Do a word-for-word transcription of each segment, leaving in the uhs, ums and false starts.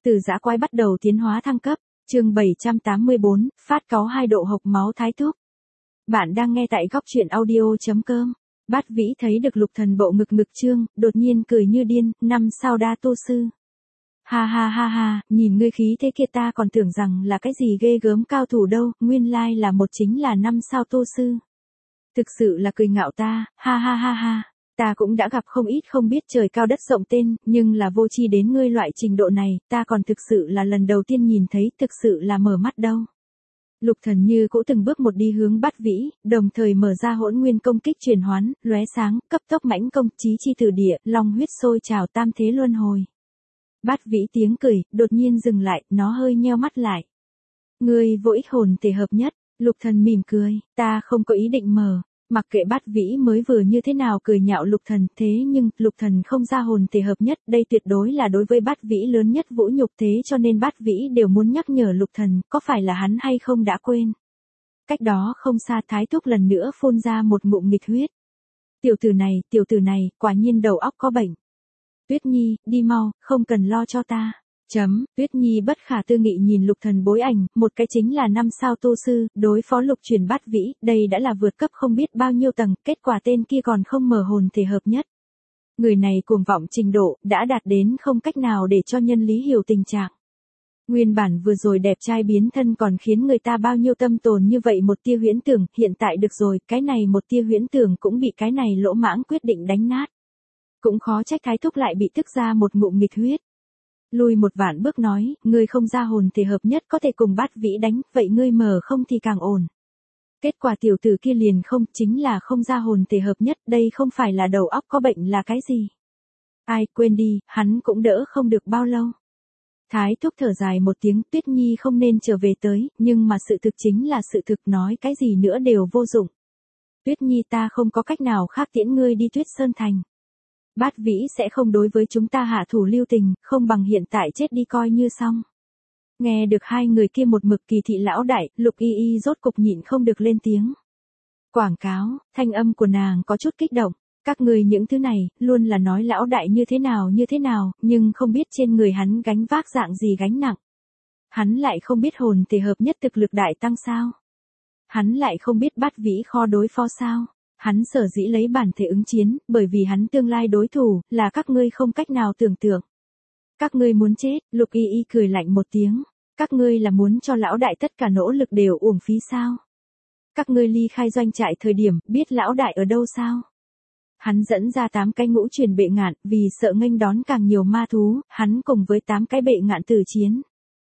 Từ dã quái bắt đầu tiến hóa thăng cấp, chương bảy trăm tám mươi bốn, phát cáu hai độ hộc máu thái thúc. Bạn đang nghe tại góc truyện audio chấm com. Bát Vĩ thấy được Lục Thần bộ ngực ngực trương, đột nhiên cười như điên, năm sao đa tô sư. Ha ha ha ha, nhìn ngươi khí thế kia ta còn tưởng rằng là cái gì ghê gớm cao thủ đâu, nguyên lai là một chính là năm sao tô sư. Thực sự là cười ngạo ta, ha ha ha ha. Ta cũng đã gặp không ít không biết trời cao đất rộng tên, nhưng là vô tri đến ngươi loại trình độ này, ta còn thực sự là lần đầu tiên nhìn thấy, thực sự là mở mắt đâu. Lục Thần như cũ từng bước một đi hướng Bát Vĩ, đồng thời mở ra hỗn nguyên công kích truyền hoán, lóe sáng, cấp tốc mãnh công, chí chi từ địa, long huyết sôi trào tam thế luân hồi. Bát Vĩ tiếng cười, đột nhiên dừng lại, nó hơi nheo mắt lại. Ngươi vô ích hồn thể hợp nhất, Lục Thần mỉm cười, ta không có ý định mở. Mặc kệ Bát Vĩ mới vừa như thế nào cười nhạo Lục Thần, thế nhưng, Lục Thần không ra hồn thể hợp nhất, đây tuyệt đối là đối với Bát Vĩ lớn nhất vũ nhục, thế cho nên Bát Vĩ đều muốn nhắc nhở Lục Thần, có phải là hắn hay không đã quên. Cách đó không xa Thái Thúc lần nữa phun ra một ngụm nghịch huyết. Tiểu tử này, tiểu tử này, quả nhiên đầu óc có bệnh. Tuyết Nhi, đi mau, không cần lo cho ta. Chấm, Tuyết Nhi bất khả tư nghị nhìn Lục Thần bối ảnh, một cái chính là năm sao tô sư, đối phó Lục Truyền Bát Vĩ, đây đã là vượt cấp không biết bao nhiêu tầng, kết quả tên kia còn không mở hồn thể hợp nhất. Người này cuồng vọng trình độ, đã đạt đến không cách nào để cho nhân lý hiểu tình trạng. Nguyên bản vừa rồi đẹp trai biến thân còn khiến người ta bao nhiêu tâm tồn như vậy một tia huyễn tưởng, hiện tại được rồi, cái này một tia huyễn tưởng cũng bị cái này lỗ mãng quyết định đánh nát. Cũng khó trách Thái Thúc lại bị tức ra một ngụm nghịch huyết. Lùi một vạn bước nói, ngươi không ra hồn thể hợp nhất có thể cùng Bát Vĩ đánh, vậy ngươi mở không thì càng ổn. Kết quả tiểu tử kia liền không, chính là không ra hồn thể hợp nhất, đây không phải là đầu óc có bệnh là cái gì. Ai, quên đi, hắn cũng đỡ không được bao lâu. Thái Thúc thở dài một tiếng, Tuyết Nhi không nên trở về tới, nhưng mà sự thực chính là sự thực, nói cái gì nữa đều vô dụng. Tuyết Nhi ta không có cách nào khác tiễn ngươi đi Tuyết Sơn Thành. Bát Vĩ sẽ không đối với chúng ta hạ thủ lưu tình, không bằng hiện tại chết đi coi như xong. Nghe được hai người kia một mực kỳ thị lão đại, Lục Y Y rốt cục nhịn không được lên tiếng. Quảng cáo, thanh âm của nàng có chút kích động, các người những thứ này, luôn là nói lão đại như thế nào như thế nào, nhưng không biết trên người hắn gánh vác dạng gì gánh nặng. Hắn lại không biết hồn thể hợp nhất thực lực đại tăng sao. Hắn lại không biết Bát Vĩ khó đối phó sao. Hắn sở dĩ lấy bản thể ứng chiến, bởi vì hắn tương lai đối thủ, là các ngươi không cách nào tưởng tượng. Các ngươi muốn chết, Lục Y Y cười lạnh một tiếng. Các ngươi là muốn cho lão đại tất cả nỗ lực đều uổng phí sao? Các ngươi ly khai doanh trại thời điểm, biết lão đại ở đâu sao? Hắn dẫn ra tám cái ngũ truyền bệ ngạn, vì sợ nghênh đón càng nhiều ma thú, hắn cùng với tám cái bệ ngạn tử chiến.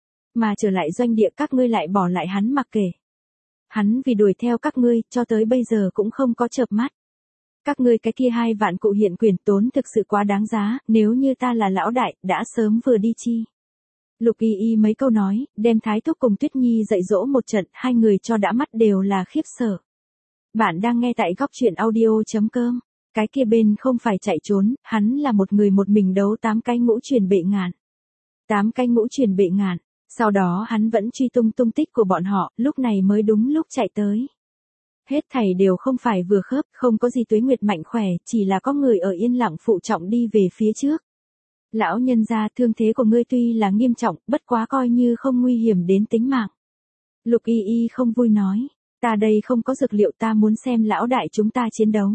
Mà trở lại doanh địa các ngươi lại bỏ lại hắn mặc kệ. Hắn vì đuổi theo các ngươi, cho tới bây giờ cũng không có chợp mắt. Các ngươi cái kia hai vạn cụ hiện quyền tốn thực sự quá đáng giá, nếu như ta là lão đại, đã sớm vừa đi chi. Lục Y Y mấy câu nói, đem Thái Thúc cùng Tuyết Nhi dạy dỗ một trận, hai người cho đã mắt đều là khiếp sợ. Bạn đang nghe tại góc truyện audio chấm com. Cái kia bên không phải chạy trốn, hắn là một người một mình đấu tám cái ngũ truyền bệ ngạn. Tám cái ngũ truyền bệ ngạn. Sau đó hắn vẫn truy tung tung tích của bọn họ, lúc này mới đúng lúc chạy tới. Hết thảy đều không phải vừa khớp, không có gì Tuế Nguyệt mạnh khỏe, chỉ là có người ở yên lặng phụ trọng đi về phía trước. Lão nhân gia, thương thế của ngươi tuy là nghiêm trọng, bất quá coi như không nguy hiểm đến tính mạng. Lục Y Y không vui nói, ta đây không có dược liệu, ta muốn xem lão đại chúng ta chiến đấu.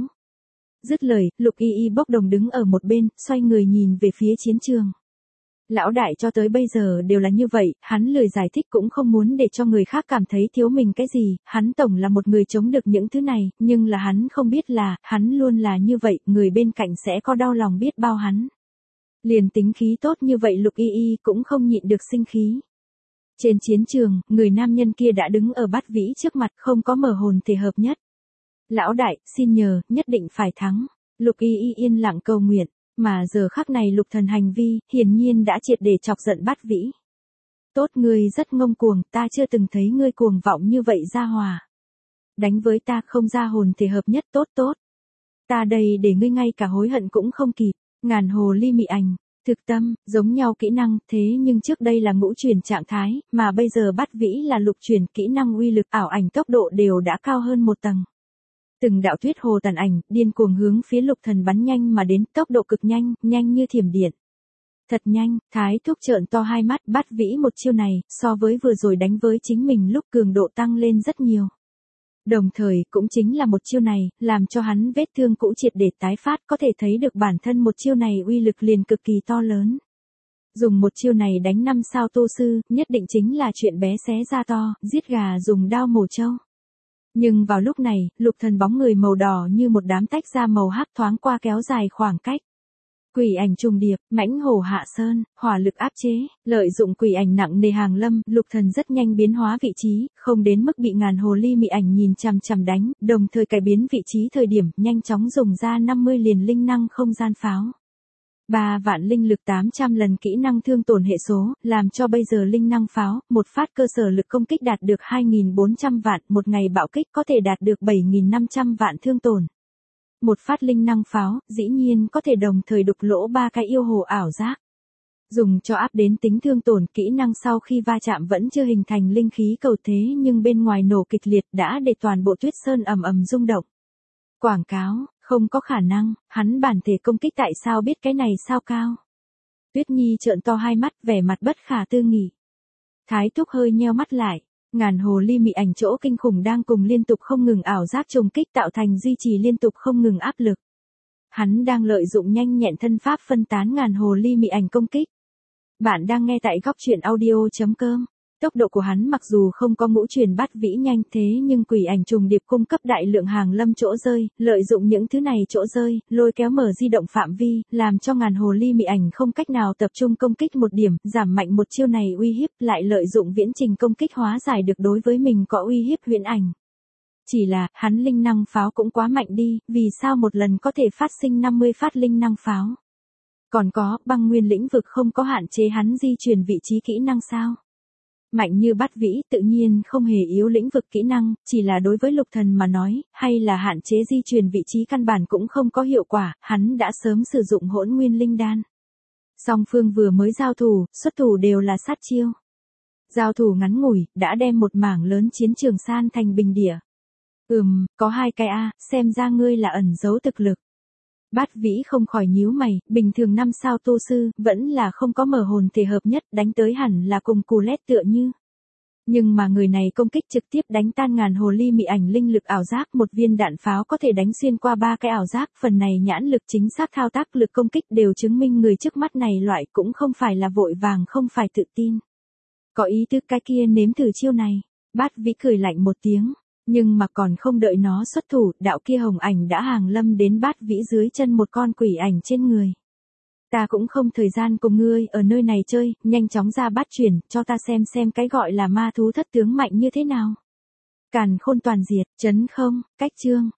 Dứt lời, Lục Y Y bốc đồng đứng ở một bên, xoay người nhìn về phía chiến trường. Lão đại cho tới bây giờ đều là như vậy, hắn lười giải thích cũng không muốn để cho người khác cảm thấy thiếu mình cái gì, hắn tổng là một người chống được những thứ này, nhưng là hắn không biết là, hắn luôn là như vậy, người bên cạnh sẽ có đau lòng biết bao hắn. Liền tính khí tốt như vậy Lục Y Y cũng không nhịn được sinh khí. Trên chiến trường, người nam nhân kia đã đứng ở Bát Vĩ trước mặt, không có mở hồn thể hợp nhất. Lão đại, xin nhờ, nhất định phải thắng. Lục Y Y yên lặng cầu nguyện. Mà giờ khắc này Lục Thần hành vi, hiển nhiên đã triệt để chọc giận Bát Vĩ. Tốt, ngươi rất ngông cuồng, ta chưa từng thấy ngươi cuồng vọng như vậy ra hòa. Đánh với ta không ra hồn thể hợp nhất, tốt tốt. Ta đây để ngươi ngay cả hối hận cũng không kịp. Ngàn hồ ly mị ảnh, thực tâm, giống nhau kỹ năng, thế nhưng trước đây là ngũ truyền trạng thái, mà bây giờ Bát Vĩ là lục truyền, kỹ năng uy lực ảo ảnh tốc độ đều đã cao hơn một tầng. Từng đạo tuyết hồ tàn ảnh, điên cuồng hướng phía Lục Thần bắn nhanh mà đến, tốc độ cực nhanh, nhanh như thiểm điện. Thật nhanh, Thái Thúc trợn to hai mắt, Bát Vĩ một chiêu này, so với vừa rồi đánh với chính mình lúc cường độ tăng lên rất nhiều. Đồng thời, cũng chính là một chiêu này, làm cho hắn vết thương cũ triệt để tái phát, có thể thấy được bản thân một chiêu này uy lực liền cực kỳ to lớn. Dùng một chiêu này đánh năm sao tô sư, nhất định chính là chuyện bé xé ra to, giết gà dùng đao mổ trâu. Nhưng vào lúc này, Lục Thần bóng người màu đỏ như một đám tách ra màu hắc thoáng qua kéo dài khoảng cách. Quỷ ảnh trùng điệp, mãnh hổ hạ sơn, hỏa lực áp chế, lợi dụng quỷ ảnh nặng nề hàng lâm, Lục Thần rất nhanh biến hóa vị trí, không đến mức bị ngàn hồ ly mị ảnh nhìn chằm chằm đánh, đồng thời cải biến vị trí thời điểm, nhanh chóng dùng ra năm mươi liền linh năng không gian pháo. ba vạn linh lực tám trăm lần kỹ năng thương tổn hệ số, làm cho bây giờ linh năng pháo, một phát cơ sở lực công kích đạt được hai nghìn bốn trăm vạn, một ngày bạo kích có thể đạt được bảy nghìn năm trăm vạn thương tổn. Một phát linh năng pháo, dĩ nhiên có thể đồng thời đục lỗ ba cái yêu hồ ảo giác. Dùng cho áp đến tính thương tổn kỹ năng sau khi va chạm vẫn chưa hình thành linh khí cầu thế nhưng bên ngoài nổ kịch liệt đã để toàn bộ tuyết sơn ầm ầm rung động. Quảng cáo, không có khả năng, hắn bản thể công kích tại sao biết cái này sao cao. Tuyết Nhi trợn to hai mắt vẻ mặt bất khả tư nghị. Thái Thúc hơi nheo mắt lại. Ngàn hồ ly mị ảnh chỗ kinh khủng đang cùng liên tục không ngừng ảo giác trùng kích tạo thành duy trì liên tục không ngừng áp lực. Hắn đang lợi dụng nhanh nhẹn thân pháp phân tán ngàn hồ ly mị ảnh công kích. Bạn đang nghe tại góc truyện audio chấm com. Tốc độ của hắn mặc dù không có ngũ truyền Bát Vĩ nhanh thế nhưng quỷ ảnh trùng điệp cung cấp đại lượng hàng lâm chỗ rơi, lợi dụng những thứ này chỗ rơi, lôi kéo mở di động phạm vi, làm cho ngàn hồ ly mị ảnh không cách nào tập trung công kích một điểm, giảm mạnh một chiêu này uy hiếp, lại lợi dụng viễn trình công kích hóa giải được đối với mình có uy hiếp huyễn ảnh. Chỉ là, hắn linh năng pháo cũng quá mạnh đi, vì sao một lần có thể phát sinh năm mươi phát linh năng pháo? Còn có, băng nguyên lĩnh vực không có hạn chế hắn di chuyển vị trí kỹ năng sao? Mạnh như Bát Vĩ tự nhiên không hề yếu lĩnh vực kỹ năng, chỉ là đối với Lục Thần mà nói, hay là hạn chế di chuyển vị trí căn bản cũng không có hiệu quả, hắn đã sớm sử dụng hỗn nguyên linh đan. Song phương vừa mới giao thủ, xuất thủ đều là sát chiêu. Giao thủ ngắn ngủi, đã đem một mảng lớn chiến trường san thành bình địa. Ừm, có hai cái a, xem ra ngươi là ẩn giấu thực lực. Bát Vĩ không khỏi nhíu mày, bình thường năm sao tô sư, vẫn là không có mở hồn thể hợp nhất, đánh tới hẳn là cùng cù lét tựa như. Nhưng mà người này công kích trực tiếp đánh tan ngàn hồ ly mị ảnh linh lực ảo giác, một viên đạn pháo có thể đánh xuyên qua ba cái ảo giác, phần này nhãn lực chính xác thao tác lực công kích đều chứng minh người trước mắt này loại cũng không phải là vội vàng không phải tự tin. Có ý tứ cái kia nếm thử chiêu này, Bát Vĩ cười lạnh một tiếng. Nhưng mà còn không đợi nó xuất thủ, đạo kia hồng ảnh đã hàng lâm đến Bát Vĩ dưới chân một con quỷ ảnh trên người. Ta cũng không thời gian cùng ngươi ở nơi này chơi, nhanh chóng ra bát chuyển, cho ta xem xem cái gọi là ma thú thất tướng mạnh như thế nào. Càn khôn toàn diệt, chấn không, cách chương,